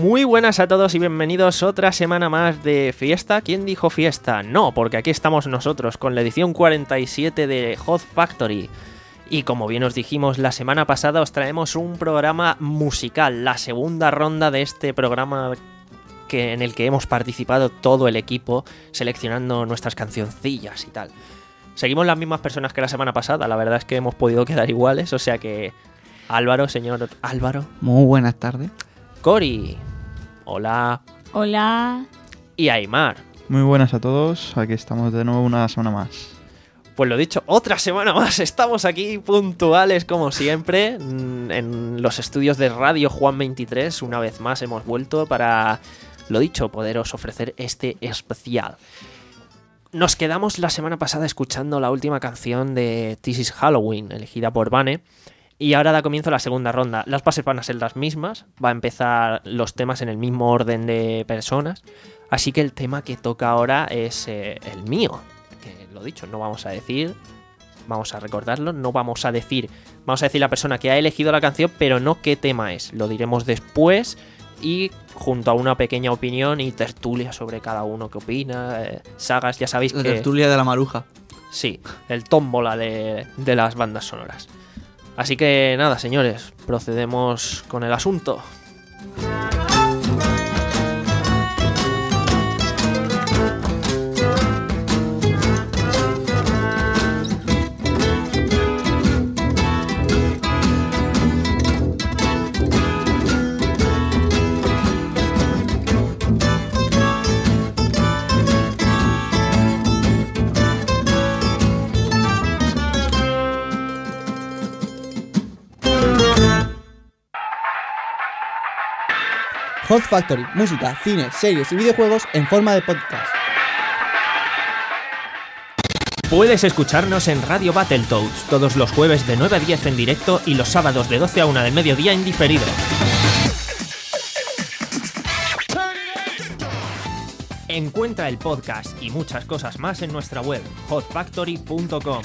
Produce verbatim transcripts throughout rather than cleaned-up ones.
Muy buenas a todos y bienvenidos otra semana más de fiesta. ¿Quién dijo fiesta? No, porque aquí estamos nosotros con la edición cuarenta y siete de Hot Factory. Y como bien os dijimos la semana pasada, os traemos un programa musical, la segunda ronda de este programa que, en el que hemos participado todo el equipo seleccionando nuestras cancioncillas y tal. Seguimos las mismas personas que la semana pasada, la verdad es que hemos podido quedar iguales, o sea que Álvaro, señor Álvaro. Muy buenas tardes. Cori. Hola. Hola. Y Aymar. Muy buenas a todos, aquí estamos de nuevo una semana más. Pues lo dicho, otra semana más, estamos aquí puntuales como siempre en los estudios de Radio Juan veintitrés, una vez más hemos vuelto para, lo dicho, poderos ofrecer este especial. Nos quedamos la semana pasada escuchando la última canción de This Is Halloween, elegida por Vane, y ahora da comienzo la segunda ronda. Las bases van a ser las mismas, va a empezar los temas en el mismo orden de personas, así que el tema que toca ahora es eh, el mío. Que lo dicho, no vamos a decir, vamos a recordarlo, no vamos a decir, vamos a decir la persona que ha elegido la canción, pero no qué tema es, lo diremos después y junto a una pequeña opinión y tertulia sobre cada uno que opina, eh, sagas, ya sabéis La que... tertulia de la maruja. Sí, el tómbola de, de las bandas sonoras. Así que nada, señores, procedemos con el asunto. Hot Factory, música, cine, series y videojuegos en forma de podcast. Puedes escucharnos en Radio Battletoads todos los jueves de nueve a diez en directo y los sábados de doce a una del mediodía en diferido. Encuentra el podcast y muchas cosas más en nuestra web, hot factory punto com.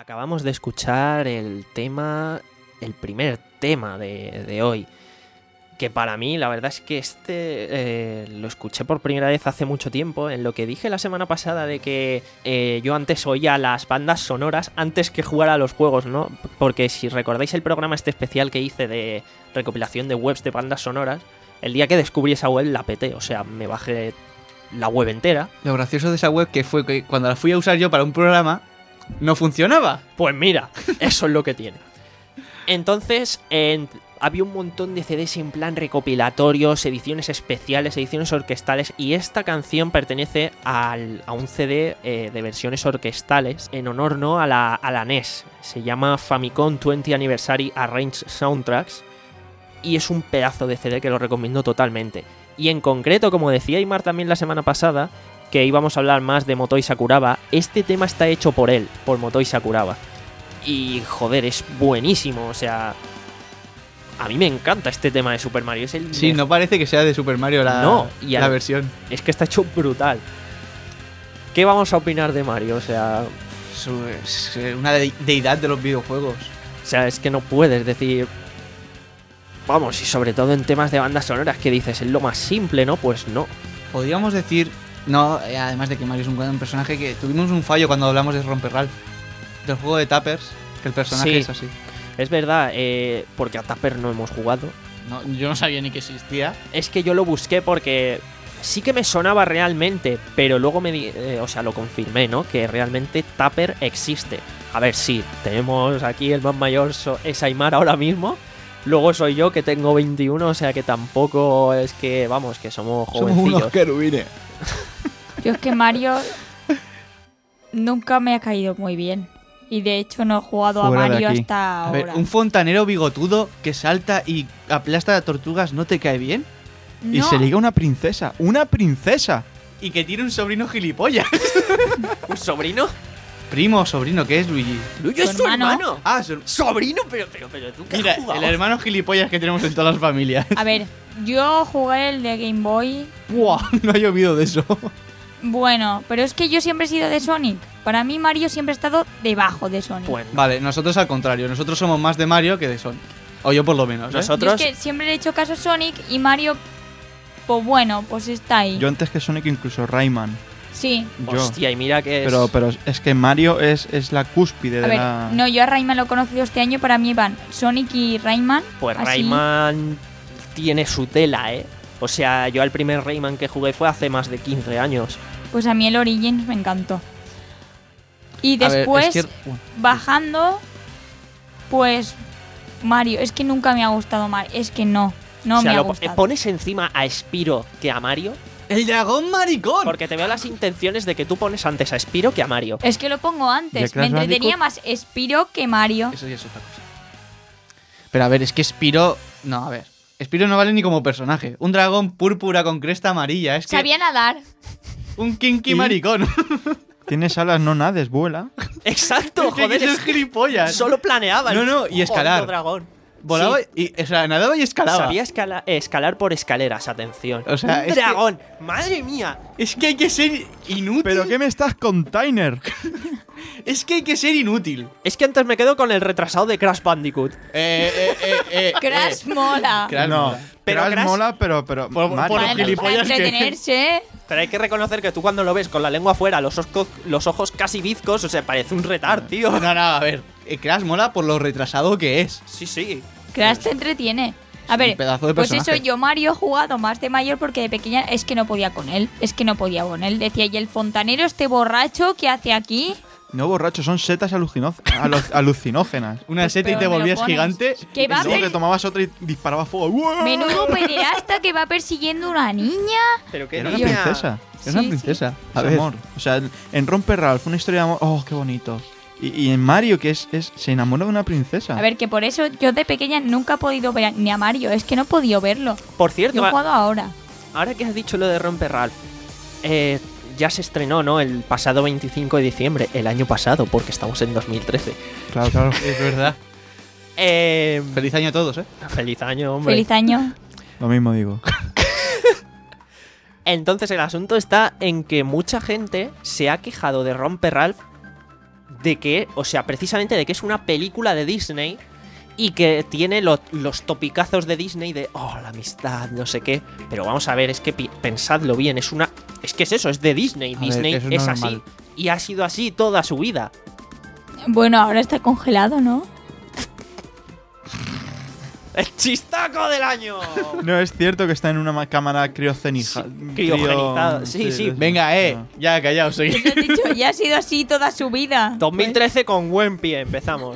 acabamos de escuchar el tema, el primer tema de, de hoy. Que para mí, la verdad es que este eh, lo escuché por primera vez hace mucho tiempo. En lo que dije la semana pasada de que eh, yo antes oía las bandas sonoras antes que jugar a los juegos, ¿no? Porque si recordáis el programa este especial que hice de recopilación de webs de bandas sonoras, el día que descubrí esa web la peté. O sea, me bajé la web entera. Lo gracioso de esa web que fue que cuando la fui a usar yo para un programa, no funcionaba. Pues mira, eso es lo que tiene. Entonces, en... había un montón de C Ds en plan recopilatorios, ediciones especiales, ediciones orquestales, y esta canción pertenece al, a un C D eh, de versiones orquestales en honor, ¿no?, a la, a la N E S. Se llama Famicom veinte Anniversary Arranged Soundtracks y es un pedazo de C D que lo recomiendo totalmente. Y en concreto, como decía Aimar también la semana pasada, que íbamos a hablar más de Motoi Sakuraba, este tema está hecho por él, por Motoi Sakuraba. Y joder, es buenísimo, o sea... A mí me encanta este tema de Super Mario. Es el Sí, me... no parece que sea de Super Mario la, no, y la al... versión. Es que está hecho brutal. ¿Qué vamos a opinar de Mario? O sea... Es una de- deidad de los videojuegos. O sea, es que no puedes decir... Vamos, y sobre todo en temas de bandas sonoras, que dices, es lo más simple, ¿no? Pues no. Podríamos decir... No, eh, además de que Mario es un gran personaje, que tuvimos un fallo cuando hablamos de Romper Ralph. Del juego de Tappers, que el personaje Sí. es así. Es verdad, eh, porque a Tapper no hemos jugado. No, yo no sabía ni que existía. Es que yo lo busqué porque sí que me sonaba realmente, pero luego me di- eh, o sea, lo confirmé, ¿no? Que realmente Tapper existe. A ver, sí, tenemos aquí el más mayor, so- es Aimar ahora mismo. Luego soy yo, que tengo veintiuno, o sea que tampoco es que, vamos, que somos jovencillos. querubines. Yo es que Mario nunca me ha caído muy bien. Y de hecho no he jugado Fuera a de Mario aquí. hasta A ahora. ver, un fontanero bigotudo que salta y aplasta a tortugas, ¿no te cae bien? Y No, se liga una princesa. ¡Una princesa! Y que tiene un sobrino gilipollas. ¿Un sobrino? Primo o sobrino, ¿qué es Luigi? Luigi es Su su hermano. hermano. Ah, su- Sobrino, pero, pero, pero tú qué has mira, jugado? el hermano gilipollas que tenemos en todas las familias. A ver, yo jugué el de Game Boy. ¡Buah! No ha llovido de eso. Bueno, pero es que yo siempre he sido de Sonic. Para mí Mario siempre ha estado debajo de Sonic. Bueno, Vale, nosotros al contrario. Nosotros somos más de Mario que de Sonic. O yo por lo menos, ¿eh? nosotros... Yo es que siempre le he hecho caso a Sonic y Mario, pues bueno, pues está ahí. Yo antes que Sonic incluso Rayman. Sí. Yo. Hostia, y mira que es... Pero, pero es que Mario es, es la cúspide A de ver, la... no, yo a Rayman lo he conocido este año. Para mí van Sonic y Rayman. Pues así. Rayman tiene su tela, ¿eh? O sea, yo el primer Rayman que jugué fue hace más de quince años. Pues a mí el Origins me encantó. Y A ver, después, es que- bueno, bajando, pues Mario. Es que nunca me ha gustado Mario. Es que no, no o sea, me ha lo po- gustado. pones encima a Spyro que a Mario, ¡El dragón maricón! porque te veo las intenciones de que tú pones antes a Spyro que a Mario. Es que lo pongo ¿De antes. Me Crash entretenía Bandicoot? más Spyro que Mario. Eso ya es otra cosa. Pero a ver, es que Spyro... No, a ver. Spyro no vale ni como personaje. Un dragón púrpura con cresta amarilla. Es que... Sabía nadar. Un kinky ¿Y? maricón. Tienes alas, no nades, vuela. Exacto, Es que hay joder, que ser es- gilipollas. solo planeaba. el No, no, y escalar. jodido dragón. Volaba Sí, y... O sea, nadaba y escalaba. sabía escala- escalar por escaleras, atención. O sea, Un es que- dragón, madre mía. Es que hay que ser inútil. ¿Pero qué me estás con Tyner? Es que hay que ser inútil. Es que antes me quedo con el retrasado de Crash Bandicoot. Eh, eh, eh, eh. Crash mola. Crash no, mola. Pero Crash Crash- mola, pero... pero Por- Mario. por los Para, gilipollas para que- entretenerse. Pero hay que reconocer que tú cuando lo ves con la lengua afuera, los, osco- los ojos casi bizcos, o sea, parece un retar, tío. No, no, a ver. eh, Crash mola por lo retrasado que es. Sí, sí. Crash te entretiene. A ver, un pedazo de pues personaje. eso, yo Mario he jugado más de mayor porque de pequeña es que no podía con él. Es que no podía con él. Decía, ¿y el fontanero este borracho qué hace aquí? No, borracho, son setas alucino- alu- alucinógenas. Una Pues seta y pero te me lo volvías pones. gigante. Que va Y a luego per- que tomabas otra y disparabas fuego. ¡Uah! Menudo pederasta que va persiguiendo una niña. Pero que Era una niña. princesa. Es una Sí, princesa. A A ver. ver. Amor. O sea, en Romper Ralph, una historia de amor. ¡Oh, qué bonito! Y, y en Mario, que es, es se enamora de una princesa. A ver, que por eso yo de pequeña nunca he podido ver ni a Mario. Es que no he podido verlo. Por cierto, Yo he a- jugado ahora. ahora que has dicho lo de Romper Ralph, eh, ya se estrenó, ¿no? El pasado veinticinco de diciembre, el año pasado, porque estamos en dos mil trece. Claro, claro. Es verdad. Eh, Feliz año a todos, ¿eh? feliz año, hombre. Feliz año. Lo mismo digo. Entonces el asunto está en que mucha gente se ha quejado de Romper Ralph de que, o sea, precisamente de que es una película de Disney y que tiene lo, los topicazos de Disney de, oh, la amistad, no sé qué. Pero vamos a ver, es que pi- pensadlo bien, es una... Es que es eso, es de Disney. A ver, Disney eso es es así. normal. Y ha sido así toda su vida. Bueno, ahora está congelado, ¿no? ¡El chistaco del año! No, es cierto que está en una ma- cámara criogeniza- Sí, criogenizada. crio- Sí, sí. Venga, eh, No. ya callaos, Eso seguid. has dicho, ya ha sido así toda su vida. dos mil trece con buen pie, empezamos.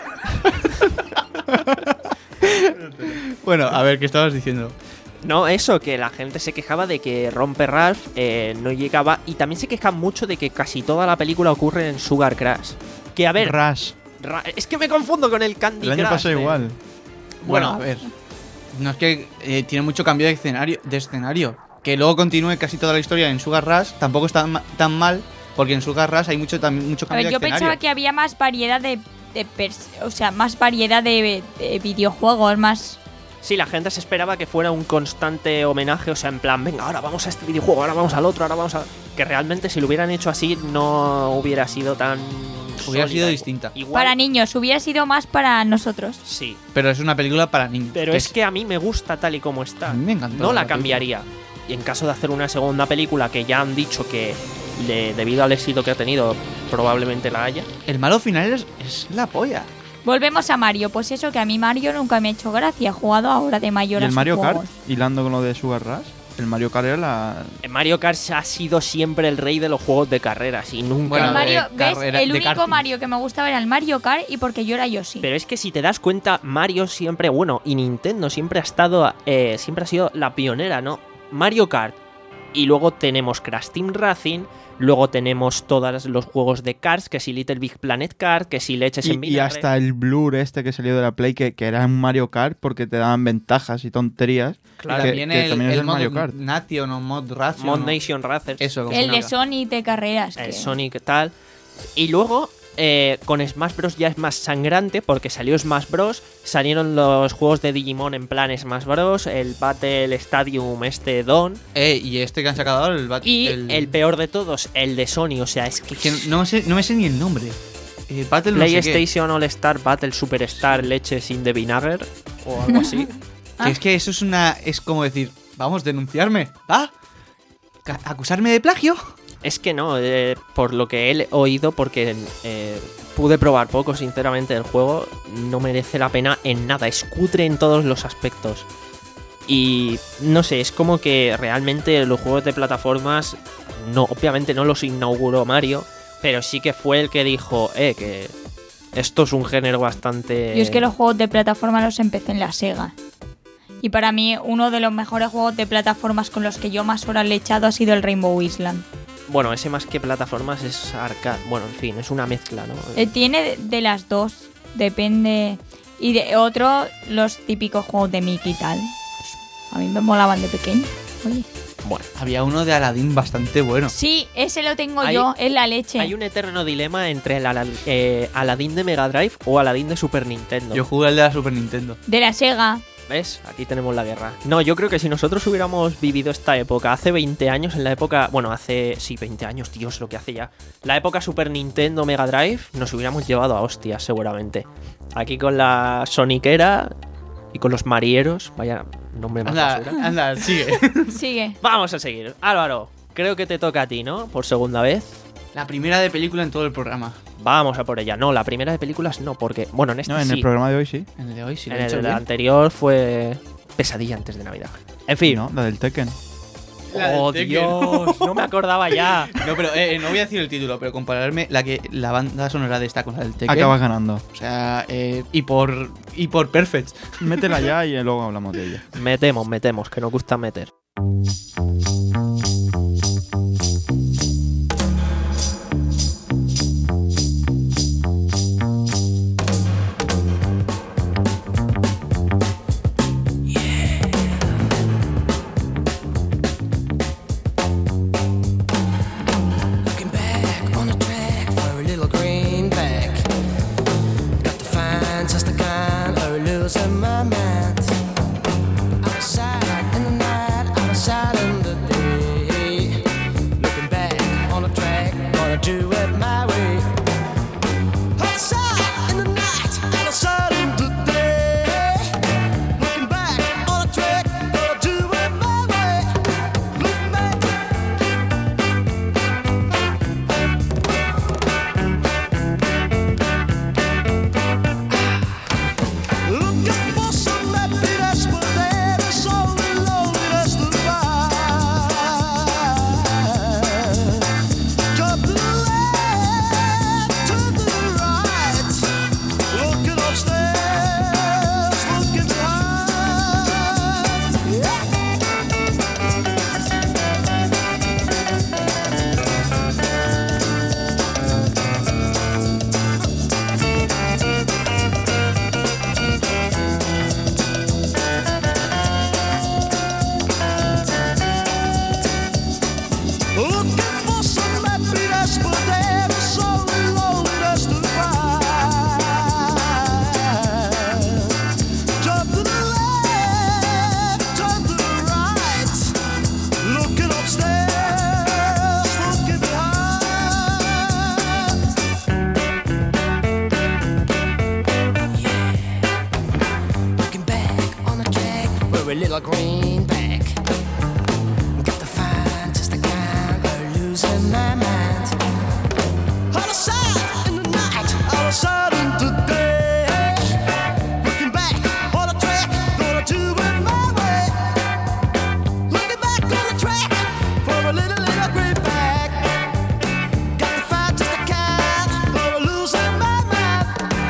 Bueno, a ver, ¿qué estabas diciendo? No, eso, que la gente se quejaba de que Romper Ralph eh, no llegaba. Y también se quejan mucho de que casi toda la película ocurre en Sugar Crash. Que a ver, Rush. Ra- es que me confundo con el Candy El año Crush, pasado eh. igual. Bueno, Bueno, a ver. No es que eh, tiene mucho cambio de escenario, de escenario. Que luego continúe casi toda la historia en Sugar Rush tampoco está ma- tan mal, porque en Sugar Rush hay mucho, también, mucho A cambio ver, de yo escenario. pensaba que había más variedad de, de pers- o sea, más variedad de, de videojuegos, más... Sí, la gente se esperaba que fuera un constante homenaje, o sea, en plan, venga, ahora vamos a este videojuego, ahora vamos al otro, ahora vamos a... Que realmente si lo hubieran hecho así no hubiera sido tan... Hubiera sólida. sido distinta. Igual, Para niños, hubiera sido más para nosotros. Sí, Pero es una película para niños. pero es que a mí me gusta tal y como está. A mí me encantó No la la cambiaría. Y en caso de hacer una segunda película que ya han dicho que le- debido al éxito que ha tenido probablemente la haya. El malo final es, es la polla. Volvemos a Mario, pues eso que a mí Mario nunca me ha hecho gracia. He jugado ahora de ¿Y mayor a el sus Mario Kart? juegos. Hilando con lo de Sugar Rush. El Mario Kart era la... En Mario Kart ha sido siempre el rey de los juegos de carreras y nunca... Bueno, El Mario, de ¿ves? carrera- El de único karting. Mario que me gustaba era el Mario Kart y porque yo era Yoshi. Pero es que si te das cuenta, Mario siempre, bueno, y Nintendo siempre ha estado, eh, siempre ha sido la pionera, ¿no? Mario Kart. Y luego tenemos Crash Team Racing, luego tenemos todos los juegos de Cars, que si Little Big Planet Kart, que si leches en Y, y vinagre. hasta el Blur este que salió de la Play, que, que era un Mario Kart porque te daban ventajas y tonterías. Claro. que, también que el, también es el el mod Mario Kart. Nation o Mod Ration. Mod ¿no? Nation Racers. Eso, como el se de llama. Sonic de carreras. El que- Sonic tal. Y luego, eh, con Smash Bros. Ya es más sangrante porque salió Smash Bros. Salieron los juegos de Digimon en plan Smash Bros. El Battle Stadium este Don. Eh, y este que han sacado ahora, el, Bat- Y el, peor de todos, el de Sony. O sea, es que... que no, sé, no me sé ni el nombre. Eh, Battle no sé qué. PlayStation All Star Battle Superstar Leches in the Vinegar o algo así. Que es que eso es una. Es como decir, vamos, denunciarme. ¿Ah? Ca- ¿Acusarme de plagio? Es que no, eh, por lo que he oído, porque eh, pude probar poco, sinceramente, del juego, no merece la pena en nada. Es cutre en todos los aspectos. Y no sé, es como que realmente los juegos de plataformas, no, obviamente no los inauguró Mario, pero sí que fue el que dijo, eh, que esto es un género bastante... Yo es que los juegos de plataforma los empecé en la Sega. Y para mí uno de los mejores juegos de plataformas con los que yo más horas le he echado ha sido el Rainbow Island. Bueno, ese más que plataformas es arcade. Bueno, en fin, es una mezcla, ¿no? Eh, tiene de, de las dos, depende. Y de otro, los típicos juegos de Mickey y tal. A mí me molaban de pequeño. Oye. Bueno, Había uno de Aladdin bastante bueno. Sí, ese lo tengo Hay- yo, es la leche. hay un eterno dilema entre el Ala- eh, Aladdin de Mega Drive o Aladdin de Super Nintendo. Yo jugué el de la Super Nintendo. De la Sega. ¿Ves? Aquí tenemos la guerra. No, yo creo que si nosotros hubiéramos vivido esta época hace veinte años, en la época... Bueno, hace... Sí, veinte años, Dios, lo que hace ya. La época Super Nintendo Mega Drive, nos hubiéramos llevado a hostias, seguramente. Aquí con la Soniquera y con los Marieros. Vaya nombre más Anda, basura. anda, sigue. Sigue. Vamos a seguir. Álvaro, creo que te toca a ti, ¿no? Por segunda vez. La primera de película en todo el programa. Vamos a por ella. No, la primera de películas no, porque... Bueno, en este No, en sí. el programa de hoy sí. En el de hoy, sí. lo en he el hecho de bien. la anterior fue Pesadilla antes de Navidad. En fin. No, la del Tekken. La del ¡Oh, Tekken. Dios! No me acordaba ya. No, pero eh, no voy a decir el título, pero compararme la que la banda sonora de esta con la del Tekken. Acabas ganando. O sea, eh, y por y por Perfect. Métela ya y luego hablamos de ella. Metemos, metemos, que nos gusta meter. Looking back on the track for a little greenback. Got to find just the kind of losing my mind. Outside in the night, outside in the day. Looking back on the track, gonna do it my way. little greenback. Got to find just the kind of losing my mind. Out of sight in the night, out of sight in the day. Looking back on the track, gonna do it my way. Looking back on the track for a little, little greenback. Got to find just the kind of losing my mind.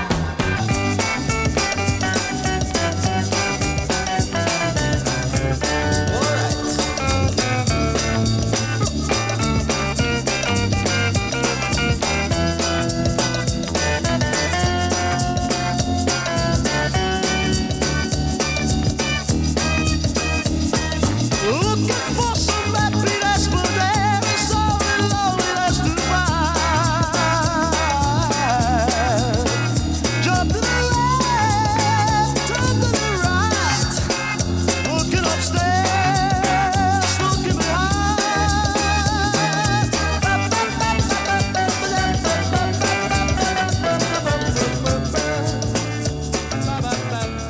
Looking for some happiness, but there is so loneliness to find. Jump to the left, turn to the right. Looking upstairs, looking behind.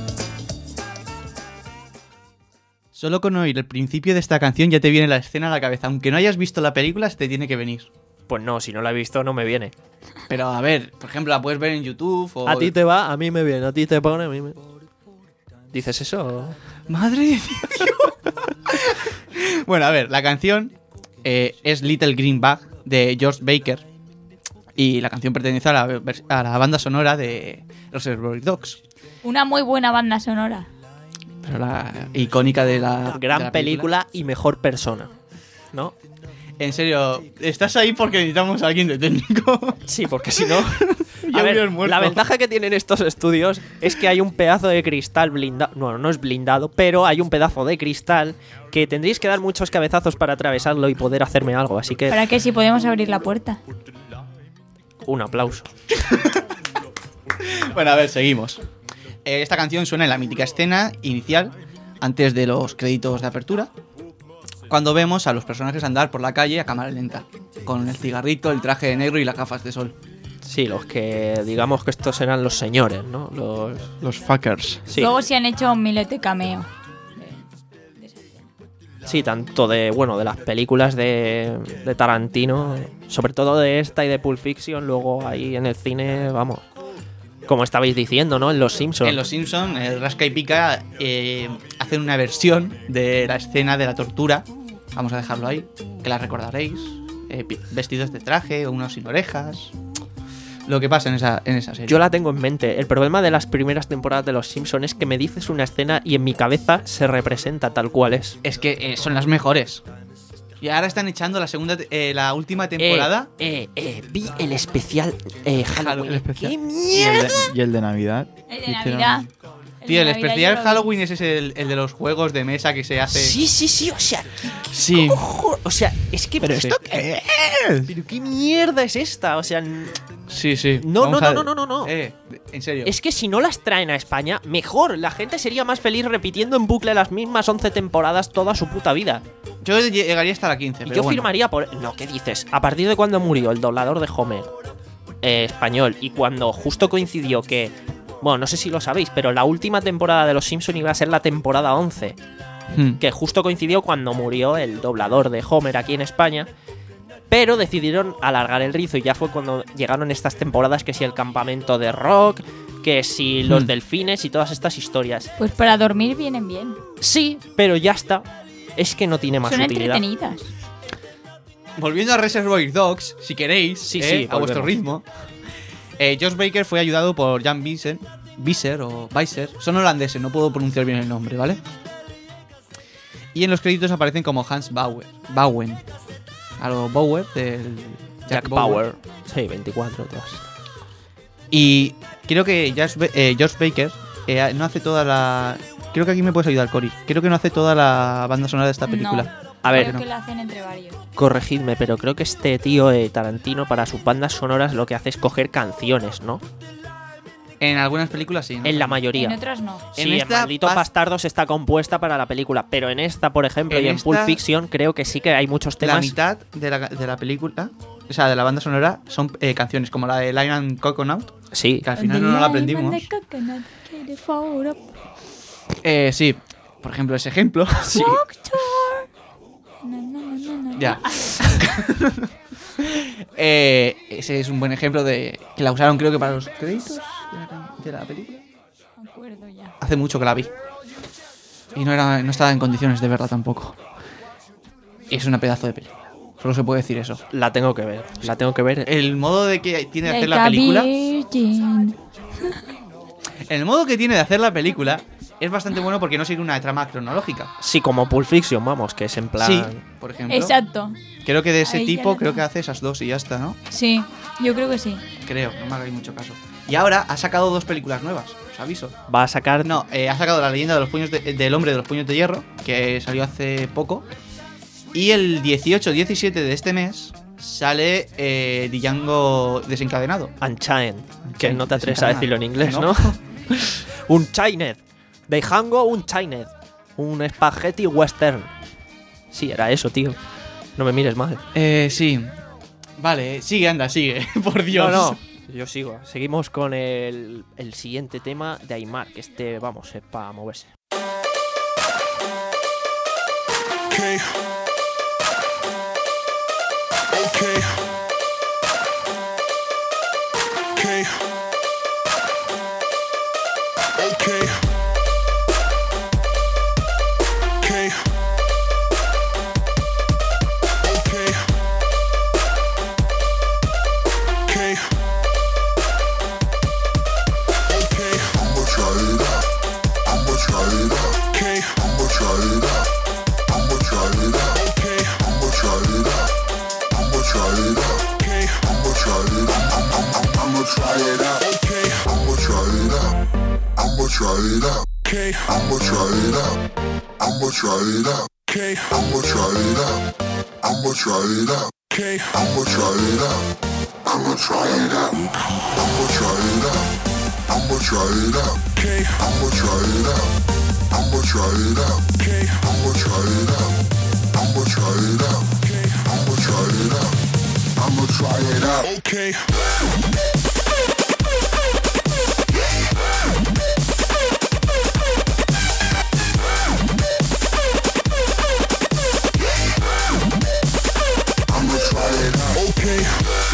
Solo con oír el principio de esta canción ya te viene la escena a la cabeza. Aunque no hayas visto la película, se te tiene que venir. Pues no, si no la he visto no me viene. Pero a ver, por ejemplo, la puedes ver en YouTube o... A ti te va, a mí me viene, a ti te pone, a mí me... ¿Dices eso? ¡Madre de Dios! Bueno, a ver, la canción eh, es Little Green Bag de George Baker. Y la canción pertenece a la, vers- a la banda sonora de Reservoir Dogs. Una muy buena banda sonora. Pero la icónica de la... Gran de la película y mejor persona, ¿no? En serio, estás ahí porque necesitamos a alguien de técnico. Sí, porque si no... Ya A ver, hubieras muerto. la ventaja que tienen estos estudios es que hay un pedazo de cristal blindado. Bueno, no es blindado, pero hay un pedazo de cristal que tendréis que dar muchos cabezazos para atravesarlo y poder hacerme algo. Así que ¿Para qué? Si podemos abrir la puerta. un aplauso. Bueno, a ver, seguimos. Eh, esta canción suena en la mítica escena inicial, antes de los créditos de apertura, cuando vemos a los personajes andar por la calle a cámara lenta, con el cigarrito, el traje de negro y las gafas de sol. Sí, los que digamos que estos eran los señores, ¿no? Los... Los fuckers. Sí, Luego se han hecho un milete cameo. sí, tanto de, bueno, de las películas de, de Tarantino, sobre todo de esta y de Pulp Fiction, luego ahí en el cine, vamos, como estabais diciendo, ¿no? En Los Simpsons. En Los Simpson, el Rasca y Pica eh, hacen una versión de la escena de la tortura, vamos a dejarlo ahí, que la recordaréis, eh, pi- vestidos de traje, unos sin orejas, lo que pasa en esa, en esa serie. Yo la tengo en mente. El problema de las primeras temporadas de Los Simpsons es que me dices una escena y en mi cabeza se representa tal cual es. Es que eh, son las mejores. Y ahora están echando la segunda, te- eh, la última temporada. Eh, eh, eh, vi el especial eh, Halloween. El especial. ¡Qué Y el, mierda! de, y el de Navidad. El de Hicieron- Navidad. Tío, el de Navidad especial yo lo vi. Halloween es ese, el, el de los juegos de mesa que se hace. Sí, sí, sí, o sea, Sí. ojo, o sea, es que Pero sí. esto qué es? Pero qué mierda es esta, o sea, n- Sí, sí. No, Vamos no, a- no, no, no, no. Eh, en serio. es que si no las traen a España, mejor, la gente sería más feliz repitiendo en bucle las mismas once temporadas toda su puta vida. Yo llegaría hasta la quince. Y pero yo bueno. firmaría por... No, ¿qué dices? A partir de cuando murió el doblador de Homer eh, español y cuando justo coincidió que... Bueno, no sé si lo sabéis, pero la última temporada de Los Simpsons iba a ser la temporada once, Hmm. que justo coincidió cuando murió el doblador de Homer aquí en España, pero decidieron alargar el rizo y ya fue cuando llegaron estas temporadas, que si el campamento de Rock, que si los Hmm. delfines y todas estas historias. Pues para dormir vienen bien. Sí, pero ya está. Es que no tiene más Son utilidad. entretenidas. Volviendo a Reservoir Dogs, si queréis, Sí, eh, sí, a vuestro volvemos. ritmo. Eh, Josh Baker fue ayudado por Jan Visser, Visser o Weiser. Son holandeses, no puedo pronunciar bien el nombre, ¿vale? Y en los créditos aparecen como Hans Bauer, Bowen. Algo Bauer del Jack Bauer. Sí, veinticuatro, todas. Y creo que Josh, Ba- eh, Josh Baker eh, no hace toda la... Creo que aquí me puedes ayudar, Cory. Creo que no hace toda la banda sonora de esta película. No. A ver, Creo no. que la hacen entre varios. corregidme, pero creo que este tío eh, Tarantino para sus bandas sonoras lo que hace es coger canciones, ¿no? En algunas películas sí, ¿no? En la En mayoría. otras no. Sí, En en esta Maldito pas- Bastardos está compuesta para la película, pero en esta, por ejemplo, En y en Pulp esta- Fiction creo que sí que hay muchos La temas. mitad de la, de la película, o sea, de la banda sonora, son eh, canciones como la de Lion and Coconut, Sí, que al final no la aprendimos. Eh, sí. Por ejemplo, ese ejemplo. Sí. Na, na, na, na, na. Ya. Eh, ese es un buen ejemplo de que la usaron, creo que para los créditos de la, de la película. No me acuerdo ya. Hace mucho que la vi. Y no, era, no estaba en condiciones de verla tampoco. Es una pedazo de película. Solo se puede decir eso. La tengo que ver. La tengo que ver. El modo de que tiene de hacer Like la a película. virgin. El modo que tiene de hacer la película es bastante bueno porque no sigue una trama cronológica. Sí, como Pulp Fiction, vamos, que es en plan. Sí, por ejemplo. Exacto. Creo que de ese Ahí ya tipo, la creo que tengo. hace esas dos y ya está, ¿no? Sí, yo creo que sí. Creo, no me hagáis mucho caso. Y ahora ha sacado dos películas nuevas, os aviso. Va a sacar. No, eh, ha sacado La leyenda de los puños de- del hombre de los puños de hierro, que salió hace poco. Y el dieciocho diecisiete de este mes sale eh, Django desencadenado. Unchained. Que no te atreves a Desencadenado. decirlo en inglés, ¿no? No. Un Chained. De Django, un Chained. Un spaghetti western. Sí, era eso, tío. No me mires mal. Eh, sí. Vale, sigue, anda, sigue. Por Dios. No, no. Yo sigo. Seguimos con el, el siguiente tema de Aymar, que este, vamos, es para moverse. Okay. Okay. Okay. Okay. Okay. Okay. Okay. Okay. I'ma try it out. I'ma try it out. Okay. I'ma try it out. I'ma try it out. Okay. I'ma try it out. I'ma try it out. Okay. I'ma try it out. I'ma try it out. Okay. I'ma try it out. I'ma try it out. Okay. I'ma try it out. I'ma try it out. Okay. I'ma try it out. I'ma try it out. Okay. I'ma try it out. I'ma try it out. I'ma try it out. I'ma try it out. Okay. I'ma try it out. I'ma try it out. Okay. I'ma try it out. I'ma try it out. Okay. I'ma try it out. I'ma try it out. Okay. I'ma try it out. Okay.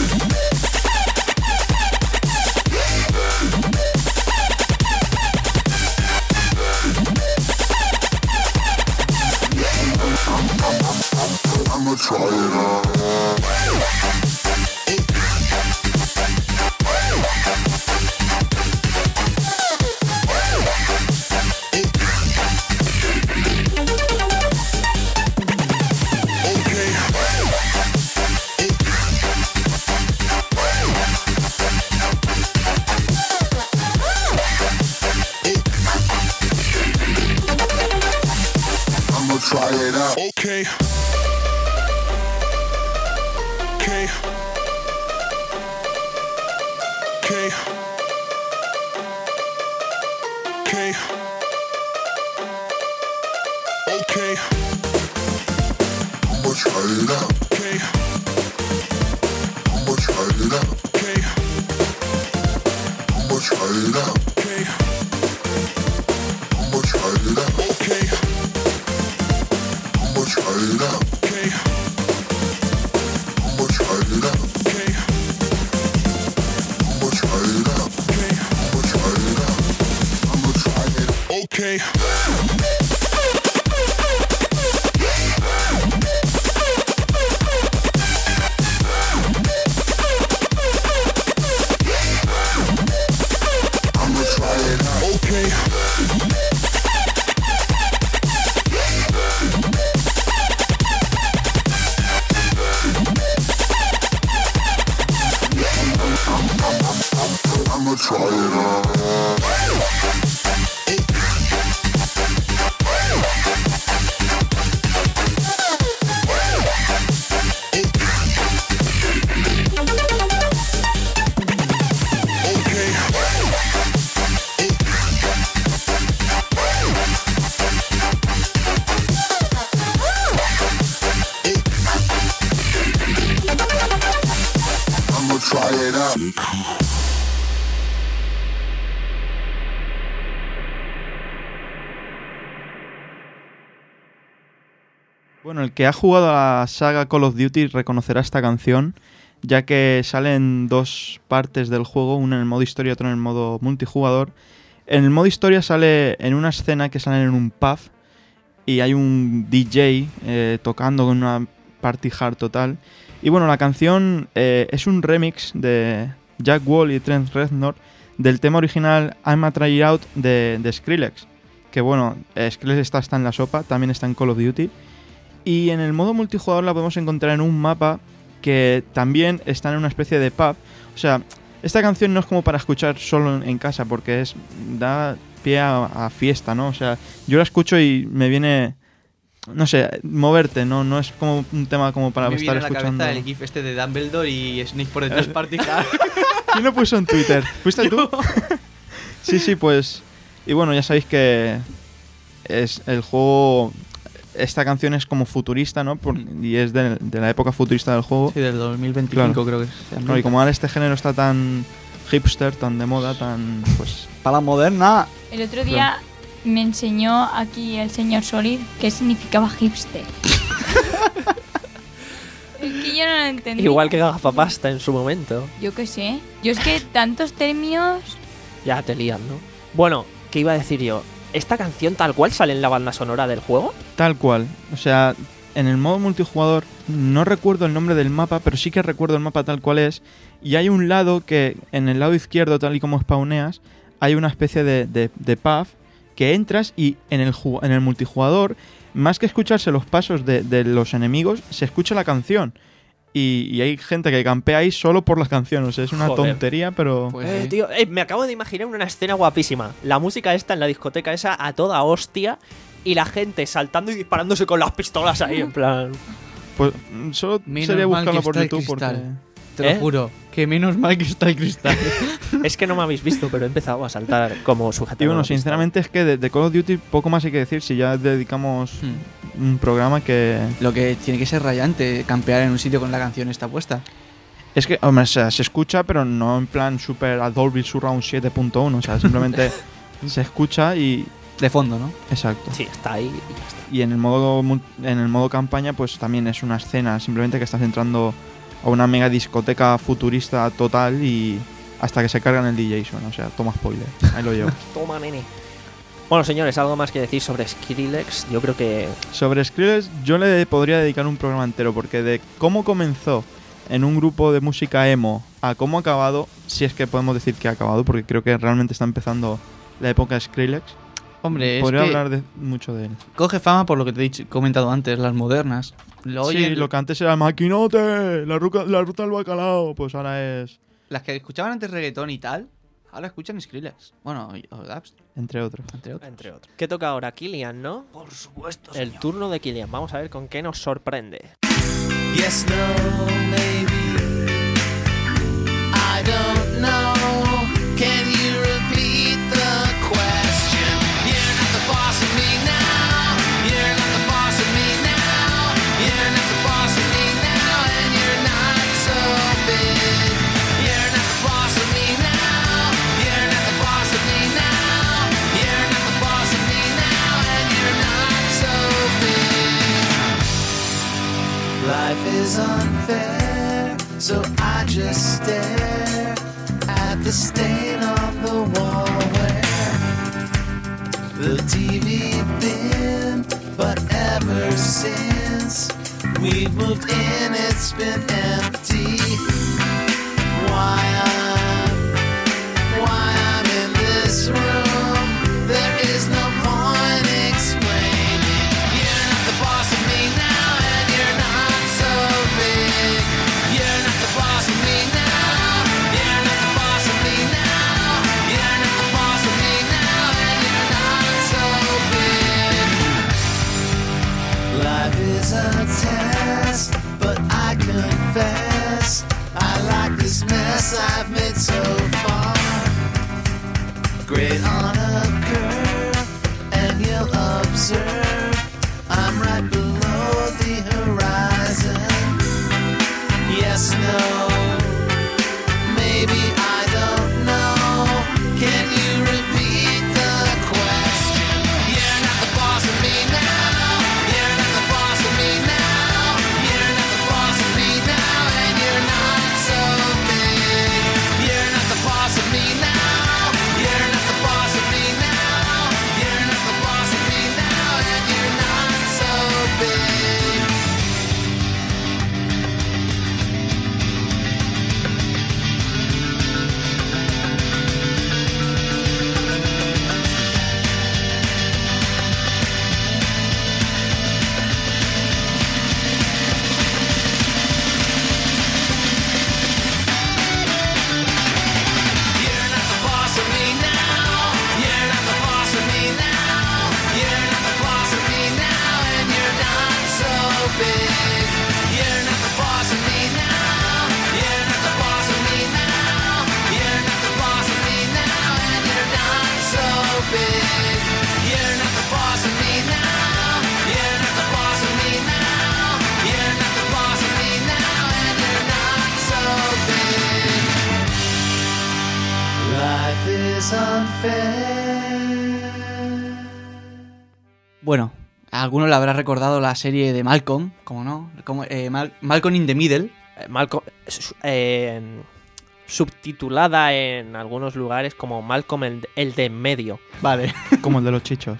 I'ma try it out. Okay. I'ma try it out. Okay. Okay. Okay. Okay. Okay. I'ma try it out. Okay. I'ma try it out. Okay. I'ma try it out. Okay. I'ma try it out. Okay. I'ma try it out. Okay. I'ma try it out. Okay. I'ma try it out. Okay. I'ma try it out. I'ma try it. Okay. I'ma try it out. Okay. I'ma try it out. Okay. I'ma try it out. Bueno, el que ha jugado a la saga Call of Duty reconocerá esta canción, ya que salen dos partes del juego, una en el modo historia y otra en el modo multijugador. En el modo historia sale en una escena que sale en un pub y hay un D J eh, tocando con una party hard total. Y bueno, la canción eh, es un remix de Jack Wall y Trent Reznor del tema original I'm a Try It Out de, de Skrillex. Que bueno, eh, Skrillex está, está en la sopa, también está en Call of Duty. Y en el modo multijugador la podemos encontrar en un mapa que también está en una especie de pub. O sea, esta canción no es como para escuchar solo en, en casa, porque es da pie a, a fiesta, ¿no? O sea, yo la escucho y me viene, no sé, moverte, ¿no? No es como un tema como para Me estar viene a la escuchando. cabeza el gif este de Dumbledore y Snake por detrás Party Hard. ¿Quién lo puso en Twitter? ¿Fuiste tú? Sí, sí, pues... Y bueno, ya sabéis que es el juego... Esta canción es como futurista, ¿no? Por, y es de, de la época futurista del juego. Sí, del dos mil veinticinco Claro. creo que es. Claro, y como ahora este género está tan hipster, tan de moda, tan... pues Para la moderna. El otro día me enseñó aquí el señor Solid qué significaba hipster. Es que yo no lo entendí. Igual que gafapasta en su momento. Yo qué sé. Yo es que tantos términos... Ya te lían, ¿no? Bueno, ¿qué iba a decir yo? ¿Esta canción tal cual sale en la banda sonora del juego? tal cual. O sea, en el modo multijugador no recuerdo el nombre del mapa, pero sí que recuerdo el mapa tal cual es. Y hay un lado que, en el lado izquierdo, tal y como spawneas, hay una especie de, de, de pub que entras y en el, ju- en el multijugador, más que escucharse los pasos de, de los enemigos, se escucha la canción. Y, y hay gente que campea ahí solo por las canciones. O sea, es una Joder. tontería, pero... Pues Eh, sí. tío, eh, me acabo de imaginar una escena guapísima. La música esta en la discoteca esa a toda hostia y la gente saltando y disparándose con las pistolas ahí, en plan... Pues mm, solo Menos sería mal buscarlo que por está el YouTube porque... cristal. Te lo ¿Eh? juro. Que menos mal que está el cristal. Es que no me habéis visto, pero he empezado a saltar como sujetador. Y bueno, a pistola. sinceramente es que de, de Call of Duty poco más hay que decir si ya dedicamos Hmm. un programa que... Lo que tiene que ser rayante, campear en un sitio con la canción esta puesta. Es que, hombre, o sea, se escucha, pero no en plan super Dolby Surround siete punto uno. O sea, simplemente se escucha y... De fondo, ¿no? Exacto. Sí, está ahí y ya está. Y en el modo mul- en el modo campaña, pues también es una escena. Simplemente que estás entrando a una mega discoteca futurista total y hasta que se cargan el D J. O sea, toma spoiler. Ahí lo llevo. Toma, nene. Bueno, señores, algo más que decir sobre Skrillex. Yo creo que... Sobre Skrillex yo le podría dedicar un programa entero, porque de cómo comenzó en un grupo de música emo a cómo ha acabado, si es que podemos decir que ha acabado, porque creo que realmente está empezando la época de Skrillex. Hombre, Podría es que hablar de, mucho de él. coge fama por lo que te he dicho, comentado antes, las modernas. Lo Sí, oyen- lo que antes era maquinote, la ruta, la ruta del bacalao, pues ahora es... Las que escuchaban antes reggaetón y tal, ahora escuchan Skrillex. Bueno, y- o Dubstep, Entre otros. entre otros. Entre otros. ¿Qué toca ahora? Killian, ¿no? Por supuesto. El turno de Killian. Vamos a ver con qué nos sorprende. Yes, no, maybe. I don't know. Can you repeat the question? You're not the boss of me now. You're not the boss of me now. You're not the boss of me now, and you're not so big. You're not the boss of me now. You're not the boss of me now. You're not the boss of me now, and you're not so big. Life is unfair, so I just stare at the stain on the wall where the T V been. But ever since we've moved in, it's been empty. Why I'm, why I'm in this room, there is no point explaining. You're not the boss of me now, and you're not so big. You're not the boss of me now. You're not the boss of me now. You're not the boss of me now, and you're not so big. Life is a test, but I confess I like this mess I've made so far. Great on a curve, and you'll observe I'm right below the horizon. Yes, no, maybe I don't know. Can you repeat the question? You're not the boss of me now. You're not the boss of me Bueno, a algunos le habrá recordado la serie de Malcolm, como no, como, eh, Mal- Malcolm in the Middle. Eh, Malcolm, su- eh, subtitulada en algunos lugares como Malcolm el, el de en medio. Vale. Como el de los chichos.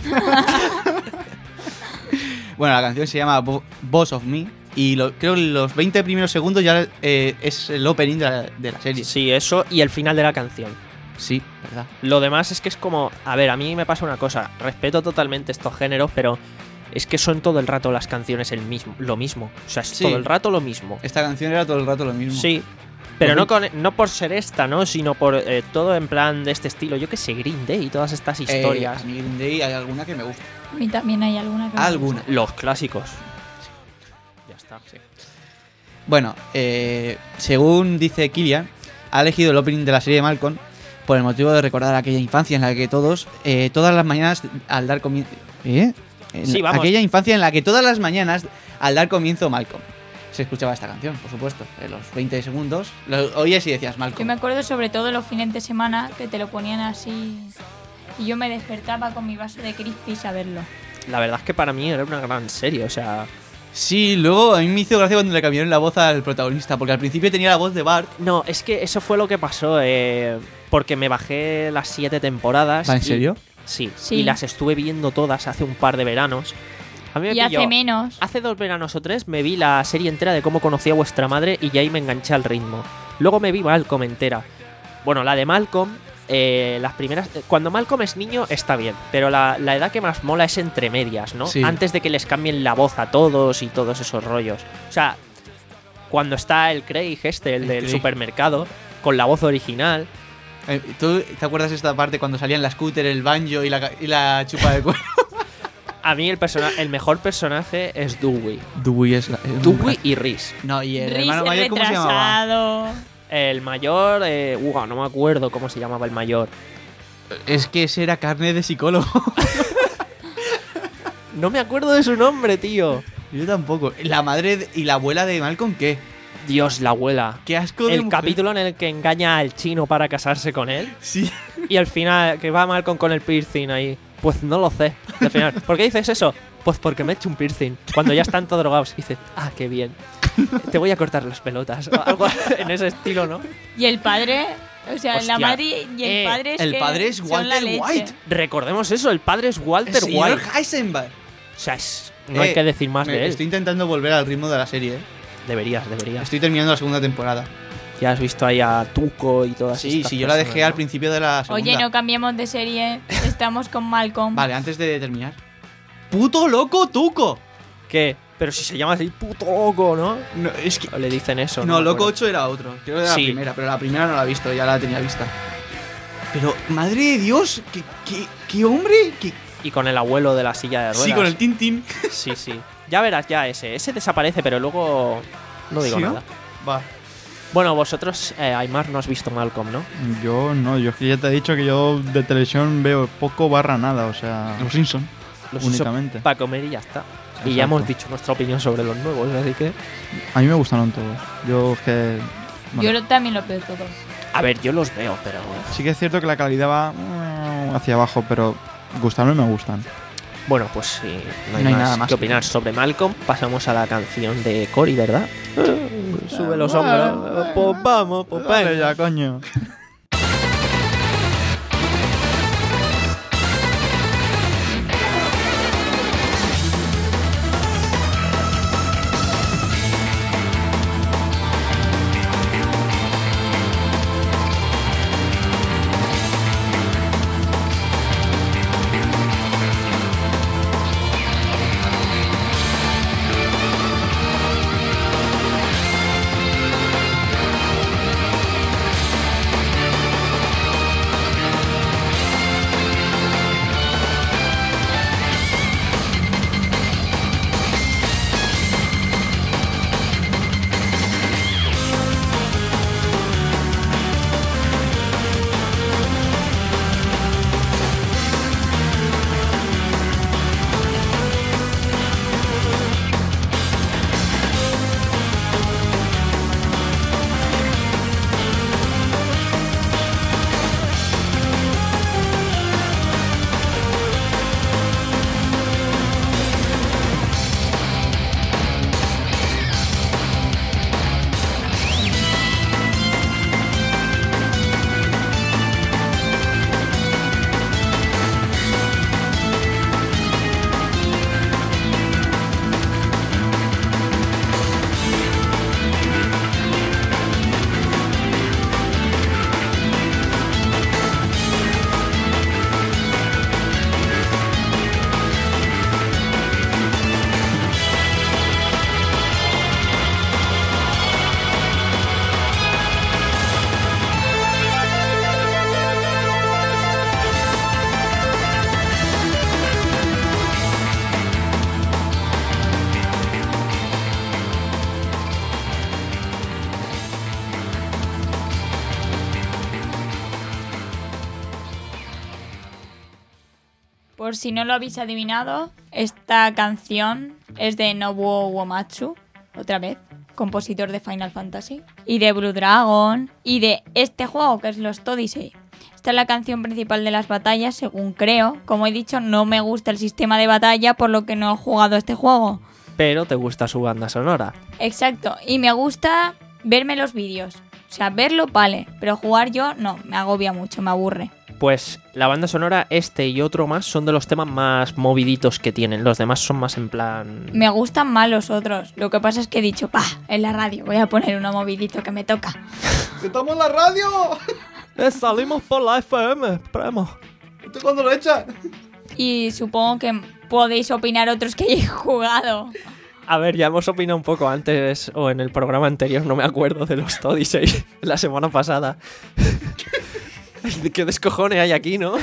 Bueno, la canción se llama Bo- Boss of Me y lo- creo que los veinte primeros segundos ya eh, es el opening de la, de la serie. Sí, eso y el final de la canción. Sí, verdad. Lo demás es que es como, a ver, a mí me pasa una cosa, respeto totalmente estos géneros, pero es que son todo el rato las canciones el mismo, lo mismo. O sea, es Sí. todo el rato lo mismo. Esta canción era todo el rato lo mismo. Sí. Pero Los no, con, no por ser esta, ¿no? Sino por eh, todo en plan de este estilo. Yo que sé, Green Day y todas estas Eh, historias. a mí Green Day hay alguna que me gusta. A mí también hay alguna que me Alguna. Los clásicos. Ya está, sí. Bueno, eh, según dice Killian, ha elegido el opening de la serie de Malcolm por el motivo de recordar aquella infancia en la que todos, eh, todas las mañanas al dar comienzo... ¿Eh? En Sí, la- vamos. Aquella infancia en la que todas las mañanas al dar comienzo Malcolm. Se escuchaba esta canción, por supuesto. En los veinte segundos lo oías y decías Yo Malcolm. me acuerdo sobre todo los fines de semana que te lo ponían así y yo me despertaba con mi vaso de Crispis a verlo. La verdad es que para mí era una gran serie, o sea... Sí, luego a mí me hizo gracia cuando le cambiaron la voz al protagonista, porque al principio tenía la voz de Bart. No, es que eso fue lo que pasó, eh, porque me bajé las siete temporadas. ¿Va, en y- serio? Sí, Sí. y las estuve viendo todas hace un par de veranos. A mí me Y pilló- hace menos. Hace dos veranos o tres me vi la serie entera de cómo conocí a vuestra madre y ya ahí me enganché al ritmo. Luego me vi Malcolm entera. Bueno, la de Malcolm, eh, las primeras... Cuando Malcolm es niño está bien, pero la, la edad que más mola es entre medias, ¿no? Sí. Antes de que les cambien la voz a todos y todos esos rollos. O sea, cuando está el Craig este, el, El del Craig. supermercado, con la voz original. Eh, ¿Tú te acuerdas de esta parte cuando salían la scooter, el banjo y la, ca- y la chupa de cuero? A mí el, persona el mejor personaje es Dewey. Dewey es la... es un Dewey crack. y Rhys. No, y el Riz hermano el mayor, ¿cómo se llamaba? retrasado. El mayor, eh, uh, no me acuerdo cómo se llamaba el mayor. Es que ese era carne de psicólogo. No me acuerdo de su nombre, tío. Yo tampoco. La madre de- y la abuela de Malcolm, ¿qué? Dios, la abuela. Qué asco de El mujer. capítulo en el que engaña al chino para casarse con él. Sí. Y al final, que va Malcolm con el piercing ahí. Pues no lo sé. Al final, ¿por qué dices eso? Pues porque me he hecho un piercing. Cuando ya están todos drogados. Y dices, ah, qué bien. Te voy a cortar las pelotas. O algo en ese estilo, ¿no? Y el padre, o sea, Hostia. la madre y el Eh, padre es el que padre es son Walter la leche. White. Recordemos eso, el padre es El Walter señor White. Heisenberg. O sea, es- no hay Eh, que decir más Me- de él. Estoy intentando volver al ritmo de la serie, ¿eh? Deberías, deberías. Estoy terminando la segunda temporada. Ya has visto ahí a Tuco y todas Sí, estas sí, yo la dejé personas, al ¿no? principio de la segunda. Oye, no cambiemos de serie, estamos con Malcolm. Vale, antes de terminar. ¡Puto loco, Tuco! ¿Qué? Pero si se llama así, puto loco, ¿no? No, es que... O le dicen eso. No, me Loco acuerdo. ocho era otro. Creo que era Sí. la primera, pero la primera no la he visto, ya la tenía vista. Pero, madre de Dios, ¿qué, qué, qué hombre? ¿Qué... Y con el abuelo de la silla de ruedas. Sí, con el Tintín. Sí, sí. Ya verás ya ese. Ese desaparece, pero luego no digo ¿Sí, no? nada. Va. Bueno, vosotros, eh, Aymar, no has visto Malcolm, ¿no? Yo no, yo es que ya te he dicho que yo de televisión veo poco barra nada, o sea, Los Simpson. Los únicamente. Para comer y ya está. Y Exacto. ya hemos dicho nuestra opinión sobre los nuevos, así que... A mí me gustaron todos. Yo es que... bueno, Yo lo- también lo veo todo. A ver, yo los veo, pero... sí que es cierto que la calidad va mm, hacia abajo, pero gustarme me gustan. Bueno, pues sí, no hay, No hay más nada más que que- opinar sobre Malcolm. Pasamos a la canción de Cory, ¿verdad? Sube los hombros. Pues vamos, pues Dale venga. ya, coño. Thank por si no lo habéis adivinado, esta canción es de Nobuo Uematsu, otra vez, compositor de Final Fantasy, y de Blue Dragon, y de este juego que es Lost Odyssey. Esta es la canción principal de las batallas, según creo. Como he dicho, no me gusta el sistema de batalla, por lo que no he jugado este juego. Pero te gusta su banda sonora. Exacto, y me gusta verme los vídeos. O sea, verlo vale, pero jugar yo no, me agobia mucho, me aburre. Pues la banda sonora, este y otro más, son de los temas más moviditos que tienen. Los demás son más en plan... Me gustan más los otros. Lo que pasa es que he dicho, pa, en la radio voy a poner uno movidito que me toca. ¡Estamos en la radio! Eh, salimos por la F M, primo. ¿Esto cuándo lo echan? Y supongo que podéis opinar otros que hayáis jugado. A ver, ya hemos opinado un poco antes, o en el programa anterior, no me acuerdo, de los Odyssey, la semana pasada. ¿Qué descojones hay aquí, no?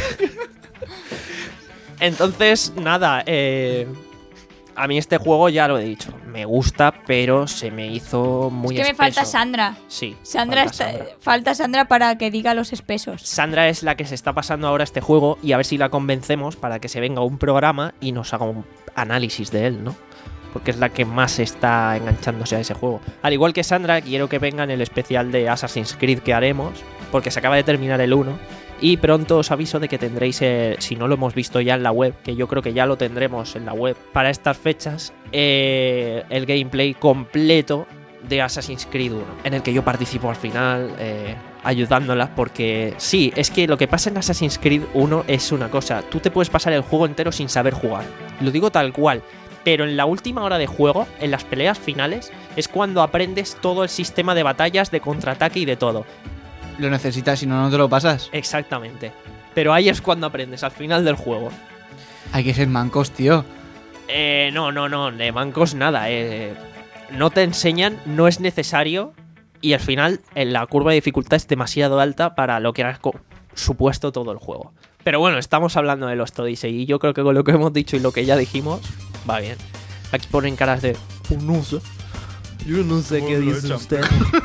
Entonces, nada, eh, a mí este juego, ya lo he dicho, me gusta, pero se me hizo muy Es que me espeso. falta Sandra. Sí, Sandra falta está- Sandra. falta Sandra para que diga los espesos. Sandra es la que se está pasando ahora este juego y a ver si la convencemos para que se venga un programa y nos haga un análisis de él, ¿no? Porque es la que más está enganchándose a ese juego. Al igual que Sandra, quiero que venga en el especial de Assassin's Creed que haremos, porque se acaba de terminar el uno. Y pronto os aviso de que tendréis, eh, si no lo hemos visto ya en la web, que yo creo que ya lo tendremos en la web para estas fechas, eh, el gameplay completo de Assassin's Creed uno, en el que yo participo al final, eh, ayudándolas, porque sí, es que lo que pasa en Assassin's Creed uno es una cosa, tú te puedes pasar el juego entero sin saber jugar, lo digo tal cual, pero en la última hora de juego, en las peleas finales, es cuando aprendes todo el sistema de batallas, de contraataque y de todo. Lo necesitas, si no, no te lo pasas. Exactamente. Pero ahí es cuando aprendes, al final del juego. Hay que ser mancos, tío. Eh, no, no, no, de mancos nada. Eh, no te enseñan, no es necesario. Y al final, en la curva de dificultad es demasiado alta para lo que ha co- supuesto todo el juego. Pero bueno, estamos hablando de los Odyssey y yo creo que con lo que hemos dicho y lo que ya dijimos, va bien. Aquí ponen caras de... "Oh, no sé. Yo no sé qué dice usted".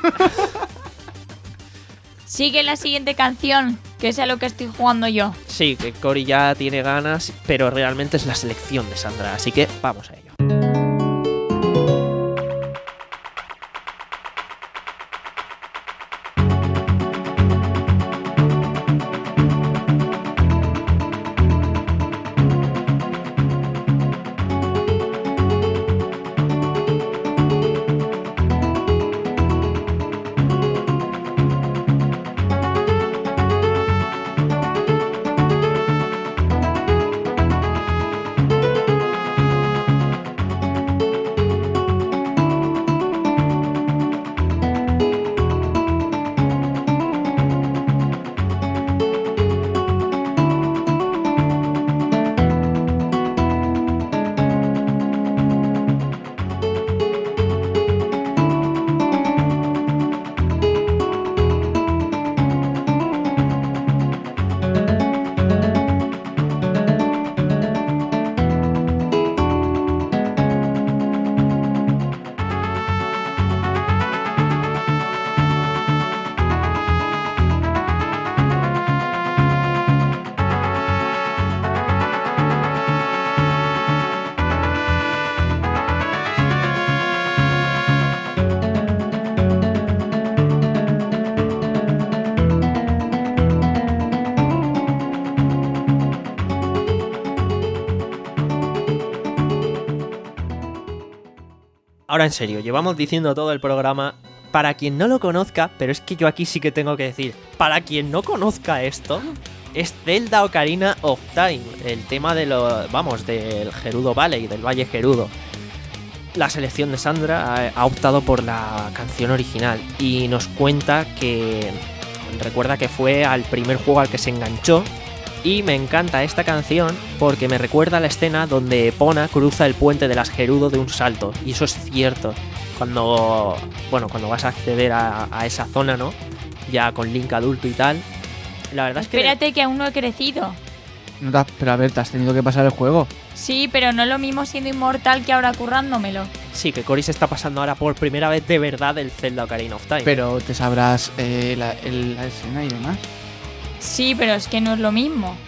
Sigue la siguiente canción, que es a lo que estoy jugando yo. Sí, que Cory ya tiene ganas, pero realmente es la selección de Sandra, así que vamos a ello. Ahora en serio, llevamos diciendo todo el programa, para quien no lo conozca, pero es que yo aquí sí que tengo que decir, para quien no conozca esto, es Zelda Ocarina of Time, el tema de lo, vamos, del Gerudo Valley, del Valle Gerudo. La selección de Sandra ha, ha optado por la canción original y nos cuenta que recuerda que fue al primer juego al que se enganchó. Y me encanta esta canción porque me recuerda a la escena donde Epona cruza el puente de las Gerudo de un salto. Y eso es cierto. Cuando, bueno, cuando vas a acceder a, a esa zona, ¿no? Ya con Link adulto y tal. La verdad es que... Espérate que aún no he crecido. No te has- pero a ver, te has tenido que pasar el juego. Sí, pero no es lo mismo siendo inmortal que ahora currándomelo. Sí, que Cory se está pasando ahora por primera vez de verdad el Zelda Ocarina of Time. Pero te sabrás eh, la, el- la escena y demás. Sí, pero es que no es lo mismo.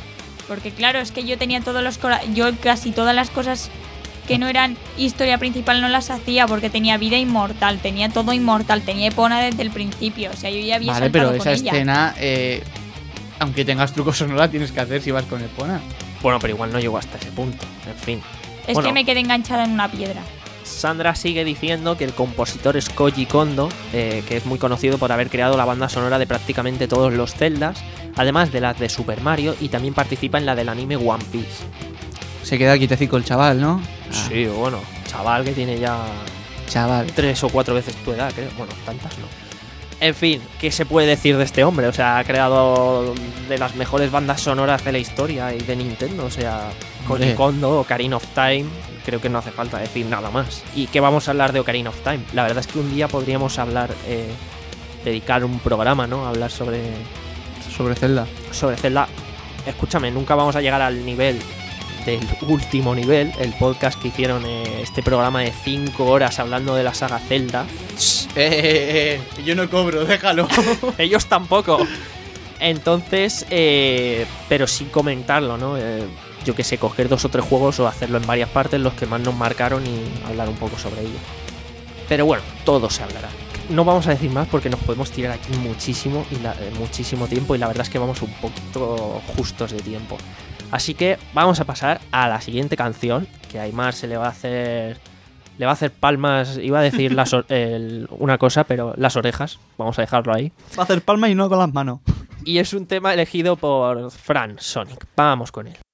Porque claro, es que yo tenía todos los... cora- Yo casi todas las cosas que no eran historia principal no las hacía porque tenía vida inmortal, tenía todo inmortal, tenía Epona desde el principio. O sea, yo ya había Vale, saltado pero con esa ella. escena, eh, aunque tengas trucos o no la tienes que hacer si vas con Epona. Bueno, pero igual no llegó hasta ese punto. En fin. Es Bueno. que me quedé enganchada en una piedra. Sandra sigue diciendo que el compositor es Koji Kondo, eh, que es muy conocido por haber creado la banda sonora de prácticamente todos los Zeldas, además de las de Super Mario, y también participa en la del anime One Piece. Se queda quietecico el chaval, ¿no? Ah, Sí, bueno, chaval que tiene ya chaval. tres o cuatro veces tu edad, creo. Bueno, tantas no. En fin, ¿qué se puede decir de este hombre? O sea, ha creado de las mejores bandas sonoras de la historia y de Nintendo. O sea, Koji Hombre. Kondo, Ocarina of Time, creo que no hace falta decir nada más. ¿Y qué vamos a hablar de Ocarina of Time? La verdad es que un día podríamos hablar, eh, dedicar un programa, ¿no? Hablar sobre, Sobre Zelda. sobre Zelda. Escúchame, nunca vamos a llegar al nivel del último nivel, el podcast que hicieron, eh, este programa de cinco horas hablando de la saga Zelda. Eh, eh, eh, yo no cobro, déjalo. Ellos tampoco. Entonces, eh, pero sin comentarlo, ¿no? Eh, yo que sé, coger dos o tres juegos o hacerlo en varias partes, los que más nos marcaron, y hablar un poco sobre ello. Pero bueno, todo se hablará. No vamos a decir más porque nos podemos tirar aquí muchísimo y la- eh, muchísimo tiempo, y la verdad es que vamos un poquito justos de tiempo. Así que vamos a pasar a la siguiente canción, que a Aymar se le va a hacer... Le va a hacer palmas, iba a decir las or- el- una cosa, pero las orejas. Vamos a dejarlo ahí. Va a hacer palmas y no con las manos. Y es un tema elegido por Fran Sonic. Vamos con él.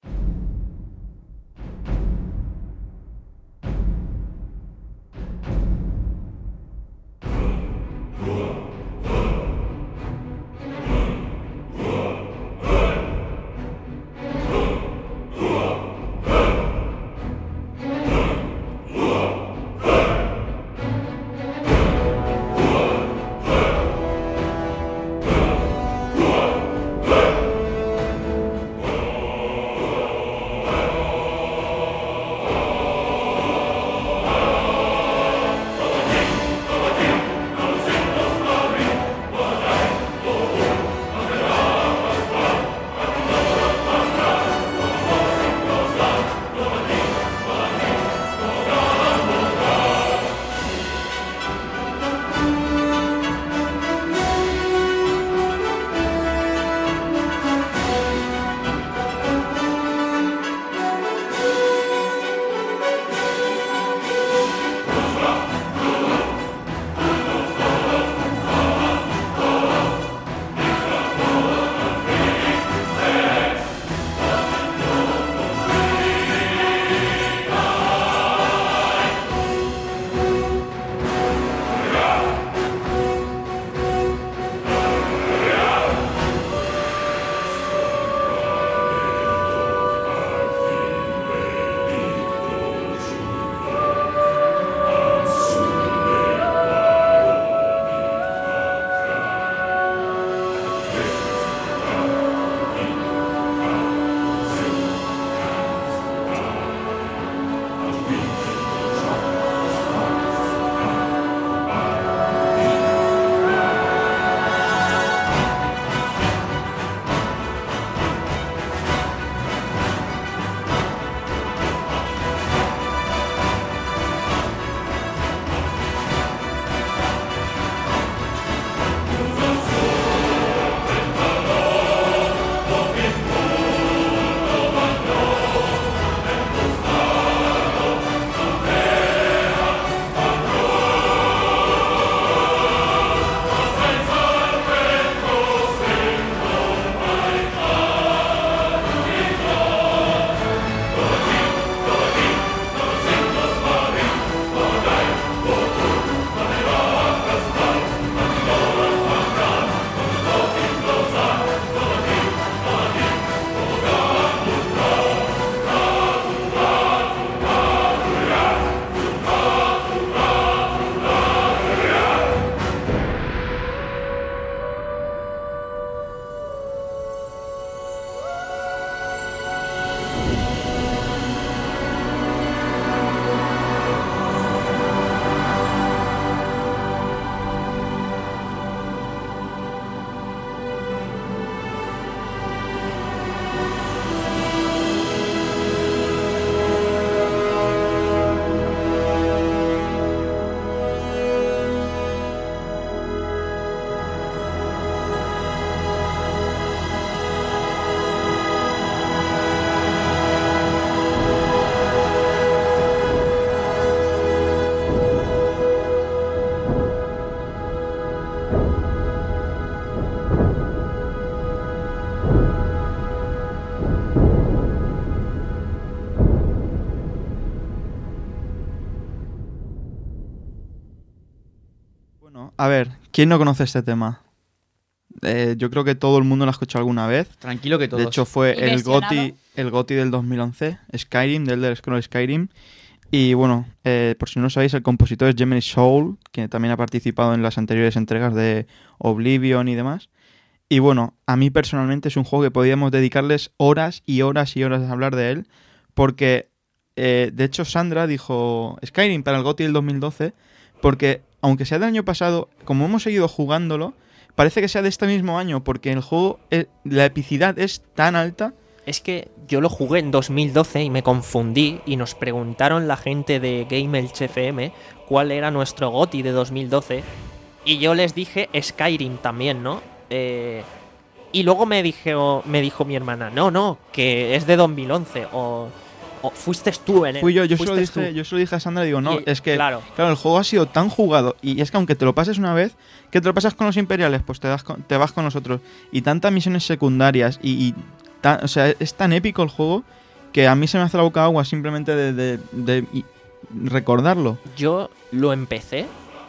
a ver, ¿quién no conoce este tema? Eh, yo creo que todo el mundo lo ha escuchado alguna vez. Tranquilo que todos. De hecho, fue ¿Y el versionado? GOTY, el GOTY del dos mil once, Skyrim, del Elder Scrolls Skyrim. Y bueno, eh, por si no lo sabéis, el compositor es Jeremy Soule, que también ha participado en las anteriores entregas de Oblivion y demás. Y bueno, a mí personalmente es un juego que podíamos dedicarles horas y horas y horas a hablar de él, porque eh, de hecho Sandra dijo Skyrim para el GOTY del dos mil doce, porque aunque sea del año pasado, como hemos seguido jugándolo, parece que sea de este mismo año, porque el juego, eh, la epicidad es tan alta. Es que yo lo jugué en dos mil doce y me confundí y nos preguntaron la gente de Game Elch F M cuál era nuestro GOTY de dos mil doce y yo les dije Skyrim también, ¿no? Eh, y luego me dijo, me dijo mi hermana, no, no, que es de dos mil once o, o fuiste tú en él. Fui yo, yo se lo fuiste dije, tú. yo se lo dije a Sandra, digo, no, Y- es que claro. claro, el juego ha sido tan jugado y es que aunque te lo pases una vez, que te lo pasas con los imperiales, pues te, das con- te vas con nosotros y tantas misiones secundarias y, y tan- o sea, es tan épico el juego que a mí se me hace la boca agua simplemente de, de- de- y recordarlo. Yo lo empecé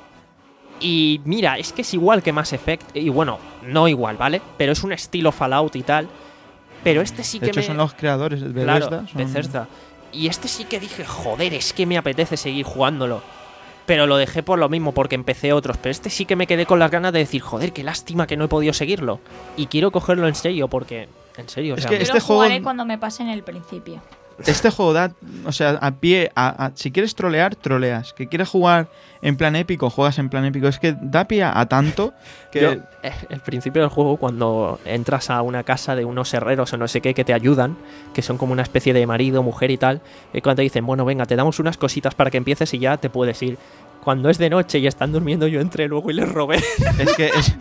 y mira, es que es igual que Mass Effect y bueno, no igual, ¿vale? Pero es un estilo Fallout y tal. Pero este sí De que hecho, me... son los creadores de Claro, Bethesda. son- Bethesda. Y este sí que dije, joder, es que me apetece seguir jugándolo. Pero lo dejé por lo mismo, porque empecé otros. Pero este sí que me quedé con las ganas de decir, joder, qué lástima que no he podido seguirlo. Y quiero cogerlo en serio, porque... En serio, o Es sea, que me- Yo este lo juego- jugaré cuando me pasen el principio. Este juego da, o sea, a pie, a, a- si quieres trolear, troleas. Que quieres jugar en plan épico, juegas en plan épico. Es que da pie a, a tanto que... Yo, eh, el principio del juego, cuando entras a una casa de unos herreros o no sé qué que te ayudan, que son como una especie de marido, mujer y tal, y cuando te dicen, bueno, venga, te damos unas cositas para que empieces y ya te puedes ir. Cuando es de noche y están durmiendo, yo entré luego y les robé. Es que es,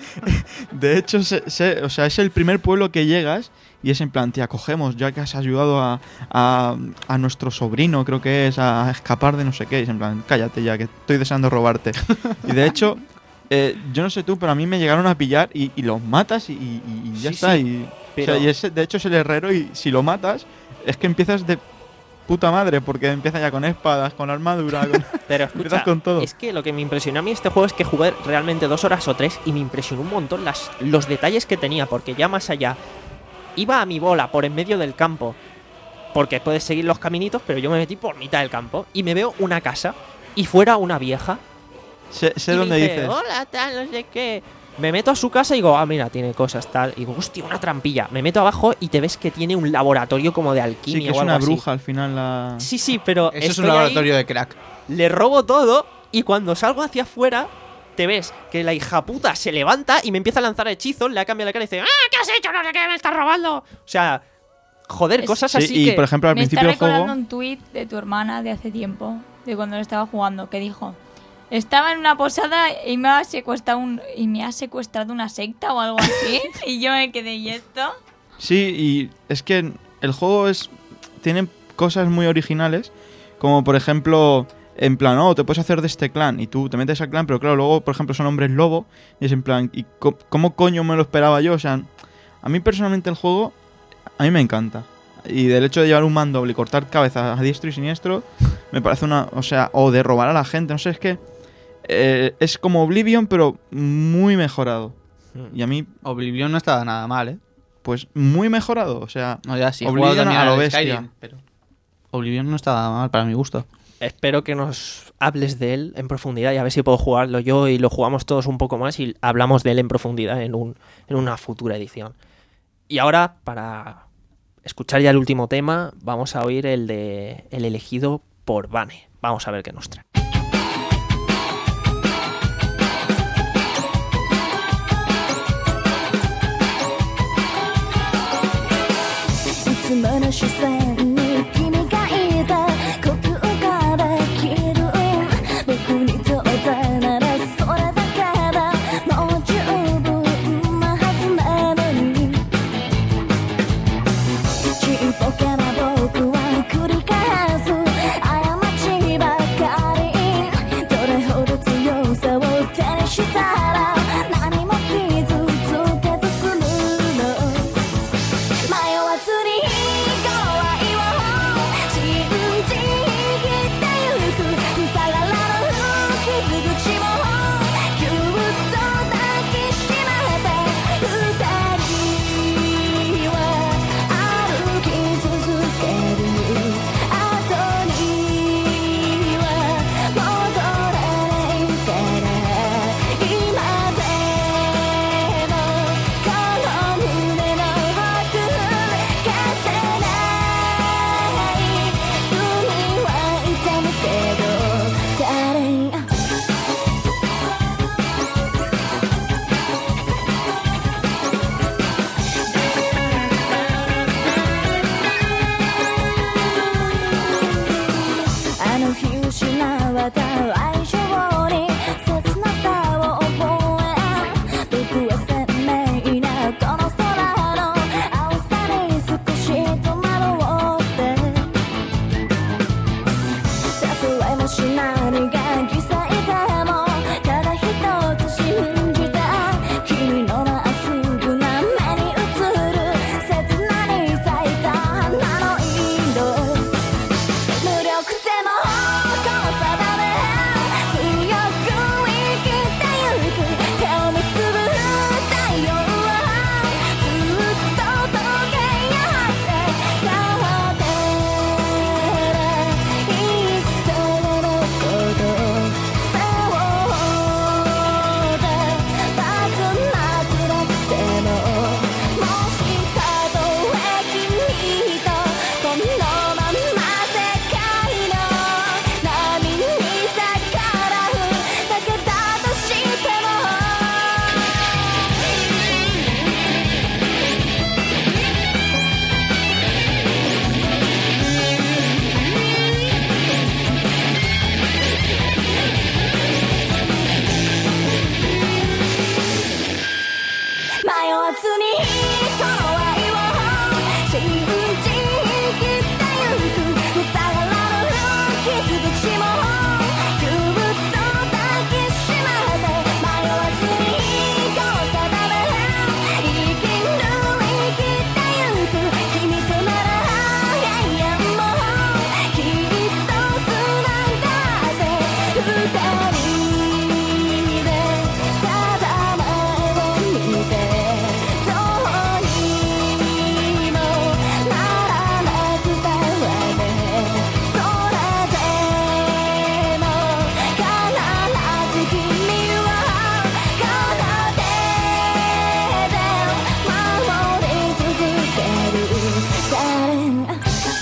de hecho, se- se- o sea, es el primer pueblo que llegas y es en plan, te acogemos ya que has ayudado a, a, a nuestro sobrino, creo que es, a escapar de no sé qué. Y es en plan, cállate ya, que estoy deseando robarte. Y de hecho, eh, yo no sé tú, pero a mí me llegaron a pillar y, y los matas y, y- y ya Sí, está. sí, y, pero- o sea, y ese, de hecho es el herrero y si lo matas, es que empiezas de puta madre, porque empieza ya con espadas, con armadura, con... Pero Empiezas escucha, con todo. es que lo que me impresionó a mí este juego es que jugué realmente dos horas o tres y me impresionó un montón las, los detalles que tenía, porque ya más allá iba a mi bola por en medio del campo, porque puedes seguir los caminitos, pero yo me metí por mitad del campo y me veo una casa y fuera una vieja. sé sé y dónde dice, dices. hola, tal, no sé qué. Me meto a su casa y digo, ah, mira, tiene cosas, tal. Y digo, hostia, una trampilla. Me meto abajo y te ves que tiene un laboratorio como de alquimia Sí, que o es algo una así. bruja al final la... Sí, sí, pero Eso es estoy un ahí, laboratorio de crack. le robo todo y cuando salgo hacia afuera te ves que la hija puta se levanta y me empieza a lanzar hechizos, le ha cambiado la cara y dice, ¡ah, qué has hecho! No sé qué, me estás robando. O sea, joder, Es- cosas Sí, así y que... por ejemplo al Me está principio del recordando juego... un tuit de tu hermana de hace tiempo, de cuando lo estaba jugando, que dijo: estaba en una posada y me ha secuestrado un, y me ha secuestrado una secta o algo así. Y yo me quedé, ¿y esto? Sí, y es que el juego es tiene cosas muy originales, como por ejemplo, en plan, oh, te puedes hacer de este clan, y tú te metes al clan, pero claro, luego, por ejemplo, son hombres lobo, y es en plan, ¿y co- cómo coño me lo esperaba yo? O sea, a mí personalmente el juego, a mí me encanta. Y del hecho de llevar un mandoble y cortar cabezas a diestro y siniestro, me parece una, o sea, o de robar a la gente, no sé, es que eh, es como Oblivion, pero muy mejorado. Y a mí, Oblivion no estaba nada mal, ¿eh? pues muy mejorado, o sea... No, ya sí, he Oblivion jugado también a lo al bestia. Skyrim, pero Oblivion no estaba mal para mi gusto. Espero que nos hables de él en profundidad y a ver si puedo jugarlo yo y lo jugamos todos un poco más y hablamos de él en profundidad en, un, en una futura edición. Y ahora, para escuchar ya el último tema, vamos a oír el de el elegido por Vane. Vamos a ver qué nos trae. いつもの視線に君がいた呼吸から消える僕にとってならそれだけだもう十分なはずなのにちっぽけな僕は繰り返す過ちばかりどれほど強さを手にしたら何も傷つけずするの迷わずにゴーわずにこの愛を信じきってゆく塞がらぬ傷口もぎゅっと抱きしめて迷わずにゴーサダメ生きる生きてゆく君となら永遠もきっとつながって二人でただ前を見てどうにもならなくてはねそれでも必ず君は奏でて守り続ける誰な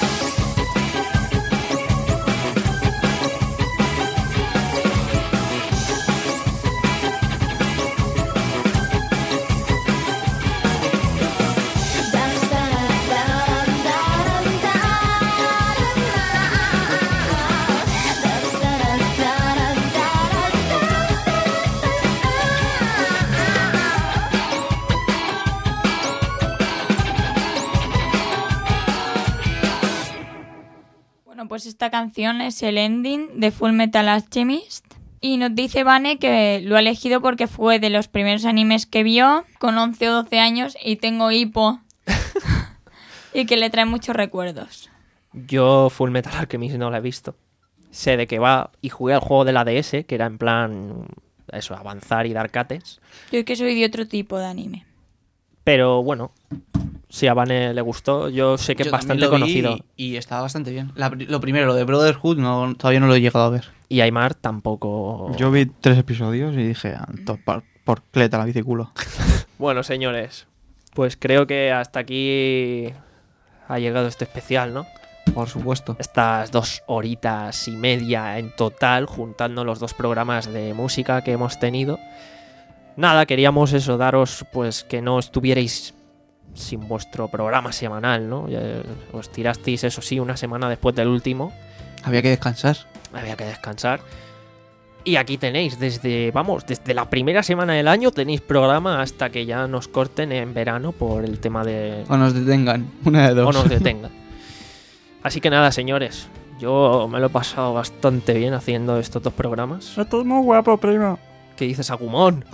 Bueno, pues esta canción es el ending de Full Metal Alchemist. Y nos dice Vane que lo ha elegido porque fue de los primeros animes que vio con once o doce años y tengo hipo. Y que le trae muchos recuerdos. Yo Full Metal Alchemist no la he visto. Sé de qué va y jugué al juego de la D S, que era en plan, eso, avanzar y dar cates. Yo es que soy de otro tipo de anime. Pero bueno, si a Vane le gustó, yo sé que Yo es bastante también lo vi conocido. Y, y estaba bastante bien. La pri- lo primero, lo de Brotherhood, no, todavía no lo he llegado a ver. Y Aymar tampoco... Yo vi tres episodios y dije, "Ah, to- por, por cleta la biciculo". Bueno, señores, pues creo que hasta aquí ha llegado este especial, ¿no? Por supuesto. Estas dos horitas y media en total, juntando los dos programas de música que hemos tenido. Nada, queríamos eso, daros pues que no estuvierais sin vuestro programa semanal, ¿no? Ya os tirasteis, eso sí, una semana después del último. Había que descansar. Había que descansar. Y aquí tenéis, desde, vamos, desde la primera semana del año tenéis programa hasta que ya nos corten en verano por el tema de... O nos detengan. Una de dos. o nos detengan. Así que nada, señores, yo me lo he pasado bastante bien haciendo estos dos programas. Esto es muy guapo, primo. ¿Qué dices, Agumón?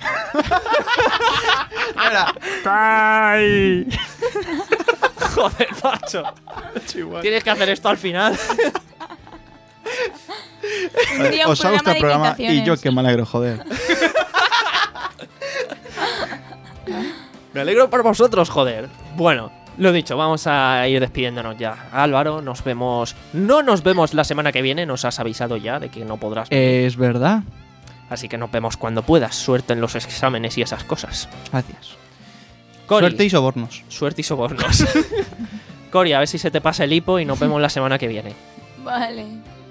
¡Ay! Joder, macho. Tienes que hacer esto al final. Un día un Os ha gustado el programa programa de y yo imitaciones. que me alegro, joder. Me alegro por vosotros, joder. Bueno, lo dicho, vamos a ir despidiéndonos ya. Álvaro, nos vemos... No nos vemos la semana que viene, nos has avisado ya de que no podrás venir. Es verdad. Así que nos vemos cuando puedas. Suerte en los exámenes y esas cosas. Gracias. Cori, Suerte y sobornos. suerte y sobornos. Cori, a ver si se te pasa el hipo y nos vemos la semana que viene. Vale.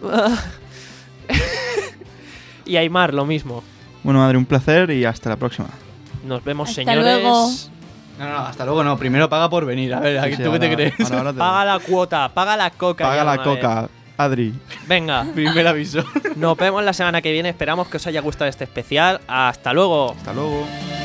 Y Aymar, lo mismo. Bueno, madre, un placer y hasta la próxima. Nos vemos, Hasta señores. luego. No, no, hasta luego no. Primero paga por venir. A ver, Sí, ¿tú sí, qué te ahora- crees? ahora- ahora te- Paga la cuota, paga la coca. Paga ya la de una vez. coca, Adri. Venga, Primer aviso. nos vemos la semana que viene. Esperamos que os haya gustado este especial. Hasta luego. Hasta luego.